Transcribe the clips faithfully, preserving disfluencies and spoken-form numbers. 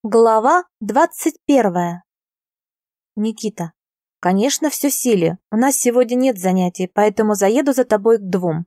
Глава двадцать первая. Никита. Конечно, все силе. У нас сегодня нет занятий, поэтому заеду за тобой к двум.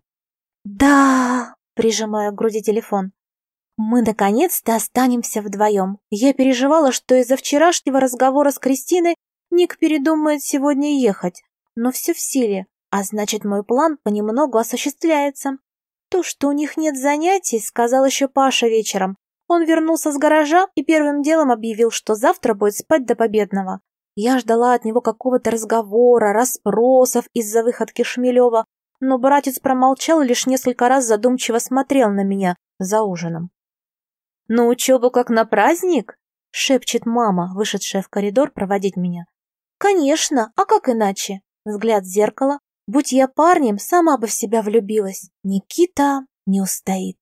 Да, прижимаю к груди телефон. Мы наконец-то останемся вдвоем. Я переживала, что из-за вчерашнего разговора с Кристиной Ник передумает сегодня ехать. Но все в силе, а значит, мой план понемногу осуществляется. То, что у них нет занятий, сказал еще Паша вечером. Он вернулся с гаража и первым делом объявил, что завтра будет спать до победного. Я ждала от него какого-то разговора, расспросов из-за выходки Шмелева, но братец промолчал и лишь несколько раз задумчиво смотрел на меня за ужином. «На учебу как на праздник?» — шепчет мама, вышедшая в коридор проводить меня. «Конечно, а как иначе?» Взгляд в зеркало. «Будь я парнем, сама бы в себя влюбилась. Никита не устоит».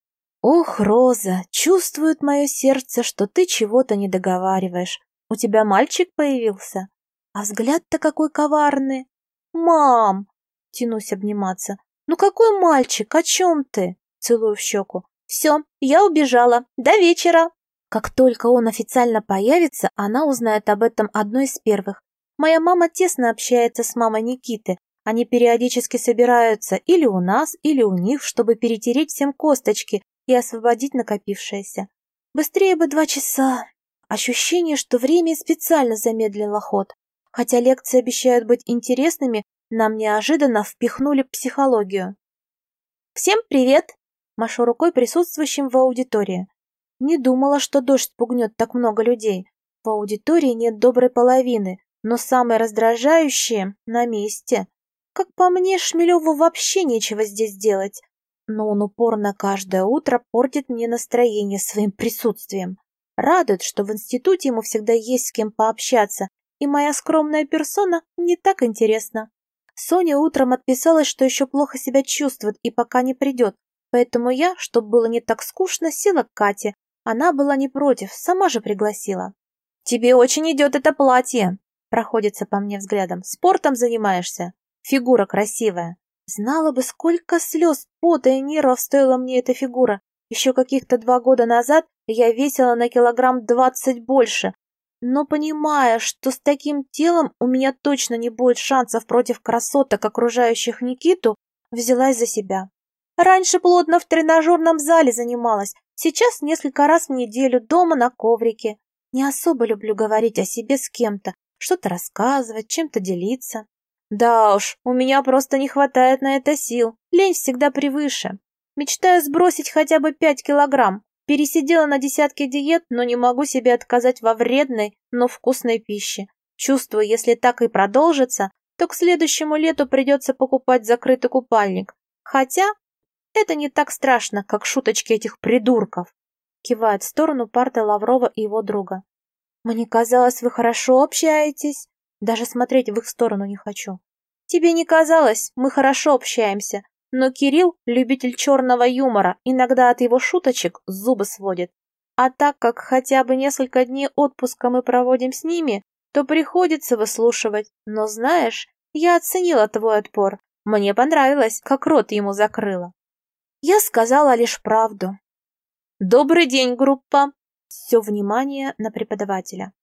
«Ох, Роза, чувствует мое сердце, что ты чего-то не договариваешь. У тебя мальчик появился? А взгляд-то какой коварный!» «Мам!» — тянусь обниматься. «Ну какой мальчик? О чем ты?» — целую в щеку. «Все, я убежала. До вечера!» Как только он официально появится, она узнает об этом одной из первых. Моя мама тесно общается с мамой Никиты. Они периодически собираются или у нас, или у них, чтобы перетереть всем косточки и освободить накопившееся. Быстрее бы два часа. Ощущение, что время специально замедлило ход. Хотя лекции обещают быть интересными, нам неожиданно впихнули психологию. «Всем привет!» – машу рукой присутствующим в аудитории. Не думала, что дождь спугнет так много людей. В аудитории нет доброй половины, но самые раздражающие на месте. Как по мне, Шмелеву вообще нечего здесь делать. Но он упорно каждое утро портит мне настроение своим присутствием. Радует, что в институте ему всегда есть с кем пообщаться, и моя скромная персона не так интересна. Соня утром отписалась, что еще плохо себя чувствует и пока не придет, поэтому я, чтобы было не так скучно, села к Кате. Она была не против, сама же пригласила. «Тебе очень идет это платье», — проходится по мне взглядом. «Спортом занимаешься? Фигура красивая». Знала бы, сколько слез, пота и нервов стоила мне эта фигура. Еще каких-то два года назад я весила на килограмм двадцать больше. Но понимая, что с таким телом у меня точно не будет шансов против красоток, окружающих Никиту, взялась за себя. Раньше плотно в тренажерном зале занималась, сейчас несколько раз в неделю дома на коврике. Не особо люблю говорить о себе с кем-то, что-то рассказывать, чем-то делиться. Да уж, у меня просто не хватает на это сил. Лень всегда превыше. Мечтаю сбросить хотя бы пять килограмм. Пересидела на десятки диет, но не могу себе отказать во вредной, но вкусной пище. Чувствую, если так и продолжится, то к следующему лету придется покупать закрытый купальник. Хотя это не так страшно, как шуточки этих придурков. Кивает в сторону парты Лаврова и его друга. Мне казалось, вы хорошо общаетесь. Даже смотреть в их сторону не хочу. Тебе не казалось, мы хорошо общаемся, но Кирилл — любитель черного юмора, иногда от его шуточек зубы сводит. А так как хотя бы несколько дней отпуска мы проводим с ними, то приходится выслушивать. Но знаешь, я оценила твой отпор. Мне понравилось, как рот ему закрыла. Я сказала лишь правду. Добрый день, группа. Все внимание на преподавателя.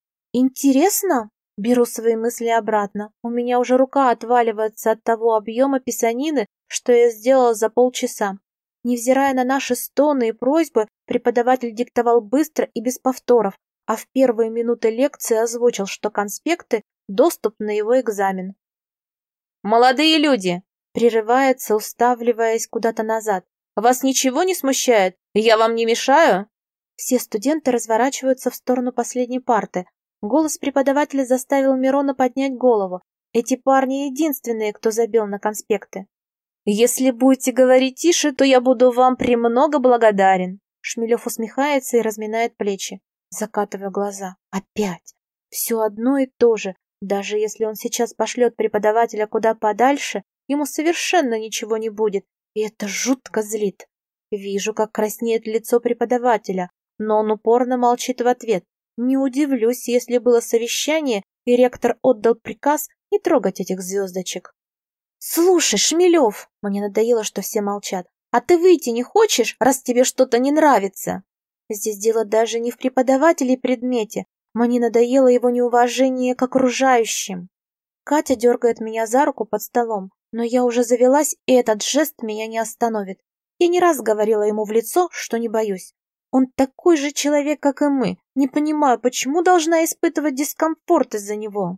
Интересно? Беру свои мысли обратно. У меня уже рука отваливается от того объема писанины, что я сделала за полчаса. Невзирая на наши стоны и просьбы, преподаватель диктовал быстро и без повторов, а в первые минуты лекции озвучил, что конспекты – доступ на его экзамен. «Молодые люди!» – прерывается, уставливаясь куда-то назад. «Вас ничего не смущает? Я вам не мешаю?» Все студенты разворачиваются в сторону последней парты. Голос преподавателя заставил Мирона поднять голову. Эти парни единственные, кто забил на конспекты. «Если будете говорить тише, то я буду вам премного благодарен». Шмелев усмехается и разминает плечи. Закатываю глаза. Опять. Все одно и то же. Даже если он сейчас пошлет преподавателя куда подальше, ему совершенно ничего не будет. И это жутко злит. Вижу, как краснеет лицо преподавателя, но он упорно молчит в ответ. Не удивлюсь, если было совещание, и ректор отдал приказ не трогать этих звездочек. «Слушай, Шмелев!» Мне надоело, что все молчат. «А ты выйти не хочешь, раз тебе что-то не нравится?» Здесь дело даже не в преподавателе и предмете. Мне надоело его неуважение к окружающим. Катя дергает меня за руку под столом, но я уже завелась, и этот жест меня не остановит. Я не раз говорила ему в лицо, что не боюсь. Он такой же человек, как и мы. Не понимаю, почему должна испытывать дискомфорт из-за него.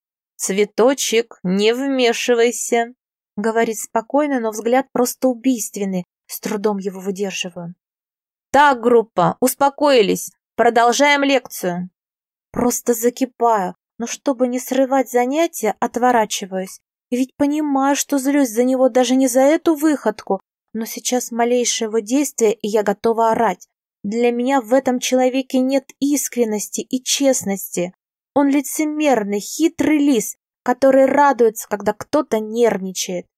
«Цветочек, не вмешивайся», — говорит спокойно, но взгляд просто убийственный. С трудом его выдерживаю. «Так, группа, успокоились. Продолжаем лекцию». Просто закипаю, но чтобы не срывать занятия, отворачиваюсь. И ведь понимаю, что злюсь за него даже не за эту выходку, но сейчас малейшее его действие, и я готова орать. Для меня в этом человеке нет искренности и честности. Он лицемерный, хитрый лис, который радуется, когда кто-то нервничает.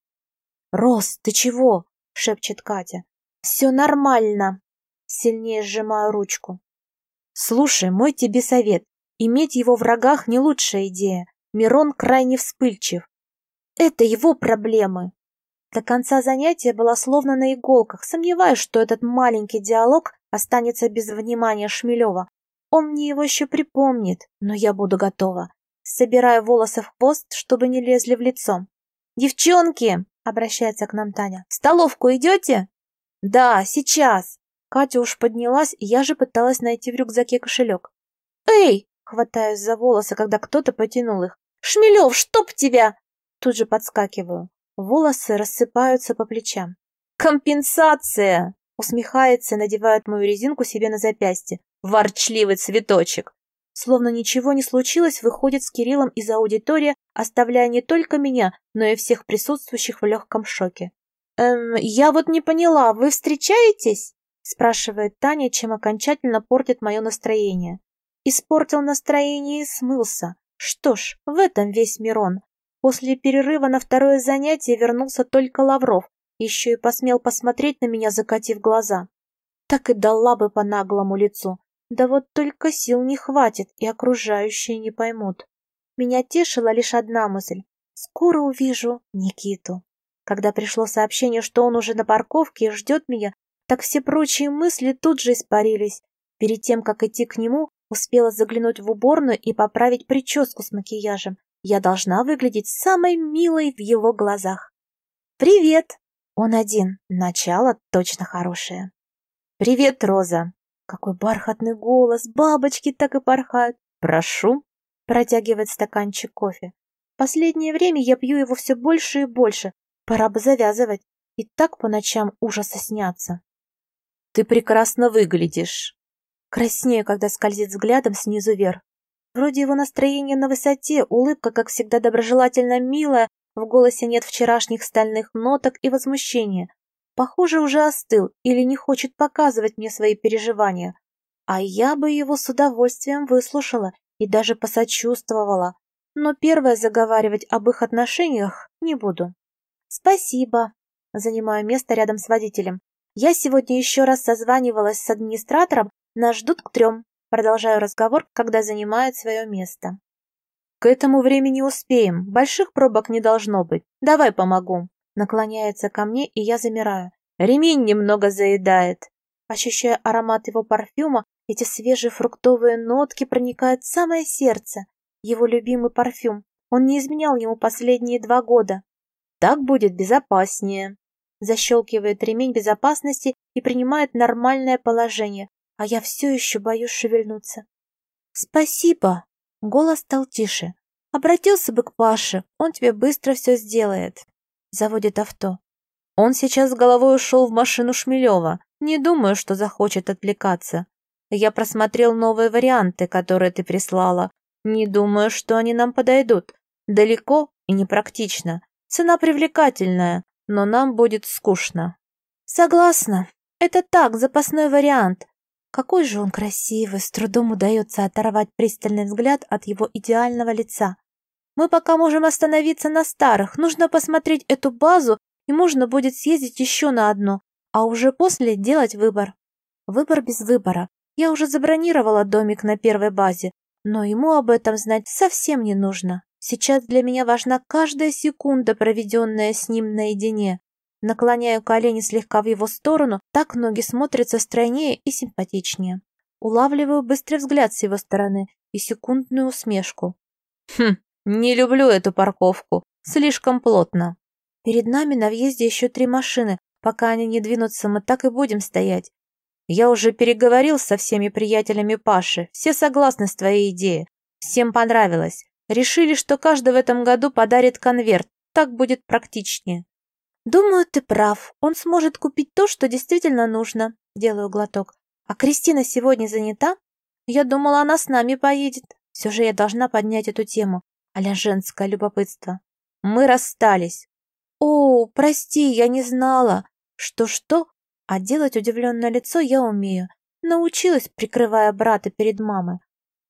«Рос, ты чего?» — шепчет Катя. «Все нормально». Сильнее сжимаю ручку. «Слушай, мой тебе совет. Иметь его в врагах не лучшая идея. Мирон крайне вспыльчив. Это его проблемы». До конца занятия была словно на иголках, сомневаюсь, что этот маленький диалог останется без внимания Шмелева. Он мне его еще припомнит, но я буду готова. Собираю волосы в хвост, чтобы не лезли в лицо. «Девчонки!» — обращается к нам Таня. «В столовку идете?» «Да, сейчас». Катя уж поднялась, и я же пыталась найти в рюкзаке кошелек. «Эй!» — хватаюсь за волосы, когда кто-то потянул их. «Шмелев, чтоб тебя!» Тут же подскакиваю. Волосы рассыпаются по плечам. «Компенсация!» — усмехается и надевает мою резинку себе на запястье. «Ворчливый цветочек!» Словно ничего не случилось, выходит с Кириллом из аудитории, оставляя не только меня, но и всех присутствующих в легком шоке. «Эм, я вот не поняла, вы встречаетесь?» — спрашивает Таня, чем окончательно портит мое настроение. Испортил настроение и смылся. Что ж, в этом весь Мирон. После перерыва на второе занятие вернулся только Лавров, еще и посмел посмотреть на меня, закатив глаза. Так и дала бы по наглому лицу. Да вот только сил не хватит, и окружающие не поймут. Меня тешила лишь одна мысль. Скоро увижу Никиту. Когда пришло сообщение, что он уже на парковке и ждет меня, так все прочие мысли тут же испарились. Перед тем, как идти к нему, успела заглянуть в уборную и поправить прическу с макияжем. Я должна выглядеть самой милой в его глазах. «Привет!» Он один. Начало точно хорошее. «Привет, Роза!» Какой бархатный голос, бабочки так и порхают. «Прошу!» Протягивает стаканчик кофе. Последнее время я пью его все больше и больше. Пора бы завязывать. И так по ночам ужасы снятся. «Ты прекрасно выглядишь!» Краснею, когда скользит взглядом снизу вверх. Вроде его настроение на высоте, улыбка, как всегда, доброжелательно милая, в голосе нет вчерашних стальных ноток и возмущения. Похоже, уже остыл или не хочет показывать мне свои переживания. А я бы его с удовольствием выслушала и даже посочувствовала. Но первое заговаривать об их отношениях не буду. «Спасибо». Занимаю место рядом с водителем. «Я сегодня еще раз созванивалась с администратором, нас ждут к трем». Продолжаю разговор, когда занимает свое место. «К этому времени успеем. Больших пробок не должно быть. Давай помогу». Наклоняется ко мне, и я замираю. Ремень немного заедает. Ощущая аромат его парфюма, эти свежие фруктовые нотки проникают в самое сердце. Его любимый парфюм. Он не изменял ему последние два года. «Так будет безопаснее». Защелкивает ремень безопасности и принимает нормальное положение. А я все еще боюсь шевельнуться. «Спасибо!» Голос стал тише. «Обратился бы к Паше, он тебе быстро все сделает». Заводит авто. Он сейчас с головой ушел в машину Шмелева. Не думаю, что захочет отвлекаться. Я просмотрел новые варианты, которые ты прислала. Не думаю, что они нам подойдут. Далеко и непрактично. Цена привлекательная, но нам будет скучно. Согласна. Это так, запасной вариант. Какой же он красивый, с трудом удается оторвать пристальный взгляд от его идеального лица. Мы пока можем остановиться на старых, нужно посмотреть эту базу, и можно будет съездить еще на одну, а уже после делать выбор. Выбор без выбора. Я уже забронировала домик на первой базе, но ему об этом знать совсем не нужно. Сейчас для меня важна каждая секунда, проведенная с ним наедине. Наклоняю колени слегка в его сторону, так ноги смотрятся стройнее и симпатичнее. Улавливаю быстрый взгляд с его стороны и секундную усмешку. Хм, не люблю эту парковку. Слишком плотно. Перед нами на въезде еще три машины. Пока они не двинутся, мы так и будем стоять. Я уже переговорил со всеми приятелями Паши. Все согласны с твоей идеей. Всем понравилось. Решили, что каждый в этом году подарит конверт. Так будет практичнее. Думаю, ты прав. Он сможет купить то, что действительно нужно. Делаю глоток. А Кристина сегодня занята? Я думала, она с нами поедет. Все же я должна поднять эту тему. А-ля женское любопытство. Мы расстались. О, прости, я не знала. Что-что? А делать удивленное лицо я умею. Научилась, прикрывая брата перед мамой.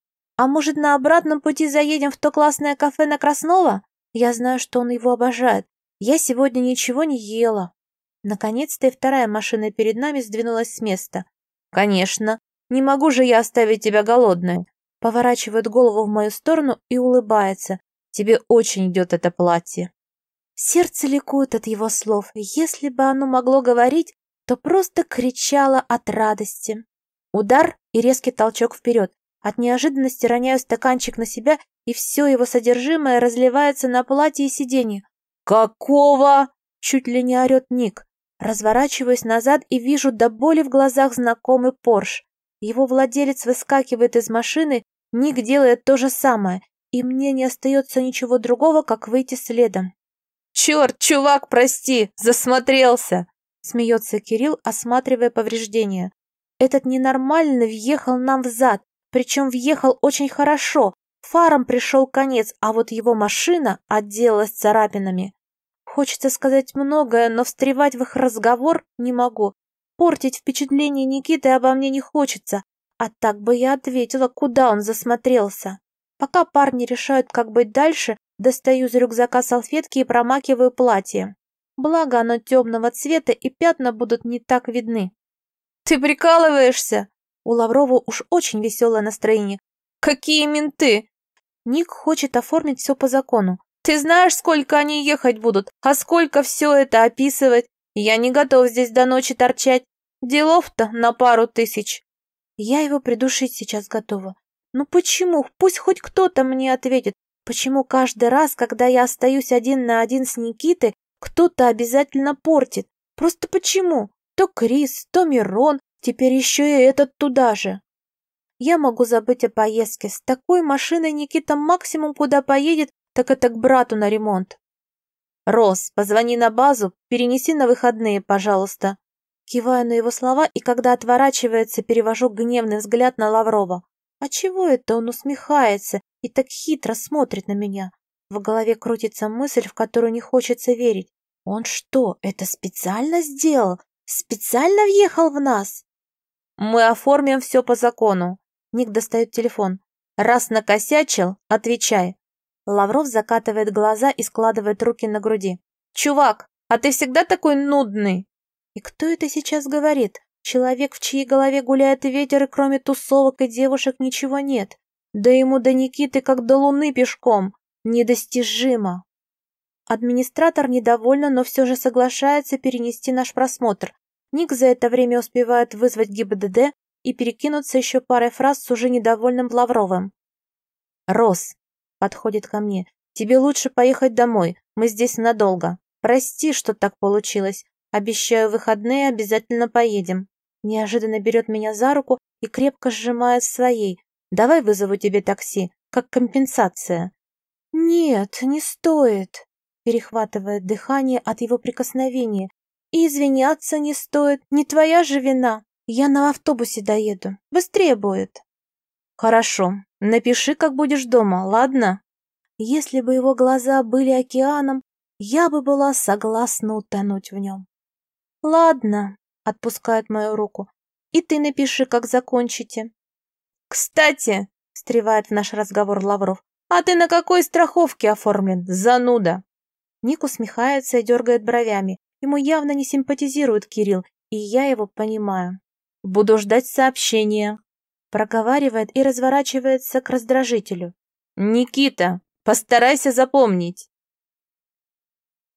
А может, на обратном пути заедем в то классное кафе на Краснова? Я знаю, что он его обожает. Я сегодня ничего не ела. Наконец-то и вторая машина перед нами сдвинулась с места. Конечно. Не могу же я оставить тебя голодной. Поворачивает голову в мою сторону и улыбается. Тебе очень идет это платье. Сердце ликует от его слов. Если бы оно могло говорить, то просто кричало от радости. Удар и резкий толчок вперед. От неожиданности роняю стаканчик на себя, и все его содержимое разливается на платье и сиденье. «Какого?» — чуть ли не орет Ник. Разворачиваюсь назад и вижу до боли в глазах знакомый Порш. Его владелец выскакивает из машины, Ник делает то же самое, и мне не остается ничего другого, как выйти следом. «Черт, чувак, прости, засмотрелся!» — смеется Кирилл, осматривая повреждения. Этот ненормальный въехал нам в зад, причем въехал очень хорошо. Фарам пришел конец, а вот его машина отделалась царапинами. Хочется сказать многое, но встревать в их разговор не могу. Портить впечатление Никиты обо мне не хочется, а так бы я ответила, куда он засмотрелся. Пока парни решают, как быть дальше, достаю из рюкзака салфетки и промакиваю платье. Благо оно темного цвета, и пятна будут не так видны. «Ты прикалываешься?» У Лаврова уж очень веселое настроение. «Какие менты?» Ник хочет оформить все по закону. «Ты знаешь, сколько они ехать будут, а сколько все это описывать? Я не готов здесь до ночи торчать. Делов-то на пару тысяч». Я его придушить сейчас готова. Ну почему? Пусть хоть кто-то мне ответит. Почему каждый раз, когда я остаюсь один на один с Никитой, кто-то обязательно портит? Просто почему? То Крис, то Мирон, теперь еще и этот туда же. Я могу забыть о поездке. С такой машиной Никита максимум куда поедет, так это к брату на ремонт. «Рос, позвони на базу, перенеси на выходные, пожалуйста». Киваю на его слова, и когда отворачивается, перевожу гневный взгляд на Лаврова. А чего это он усмехается и так хитро смотрит на меня? В голове крутится мысль, в которую не хочется верить. Он что, это специально сделал? Специально въехал в нас? Мы оформим все по закону. Ник достает телефон. Раз накосячил, отвечай. Лавров закатывает глаза и складывает руки на груди. Чувак, а ты всегда такой нудный? И кто это сейчас говорит? Человек, в чьей голове гуляет ветер, и кроме тусовок и девушек ничего нет. Да ему до Никиты как до луны пешком. Недостижимо. Администратор недовольна, но все же соглашается перенести наш просмотр. Ник за это время успевает вызвать ГИБДД и перекинуться еще парой фраз с уже недовольным Лавровым. «Рос», — подходит ко мне, — «тебе лучше поехать домой, мы здесь надолго. Прости, что так получилось. Обещаю, в выходные обязательно поедем». Неожиданно берет меня за руку и крепко сжимает своей. «Давай вызову тебе такси, как компенсация». «Нет, не стоит», — перехватывает дыхание от его прикосновения. «И извиняться не стоит, не твоя же вина. Я на автобусе доеду, быстрее будет». «Хорошо, напиши, как будешь дома, ладно?» Если бы его глаза были океаном, я бы была согласна утонуть в нем. «Ладно», — отпускает мою руку, — «и ты напиши, как закончите». «Кстати», — встревает в наш разговор Лавров, «а ты на какой страховке оформлен, зануда?» Ник усмехается и дергает бровями. Ему явно не симпатизирует Кирилл, и я его понимаю. «Буду ждать сообщения», — проговаривает и разворачивается к раздражителю. «Никита, постарайся запомнить».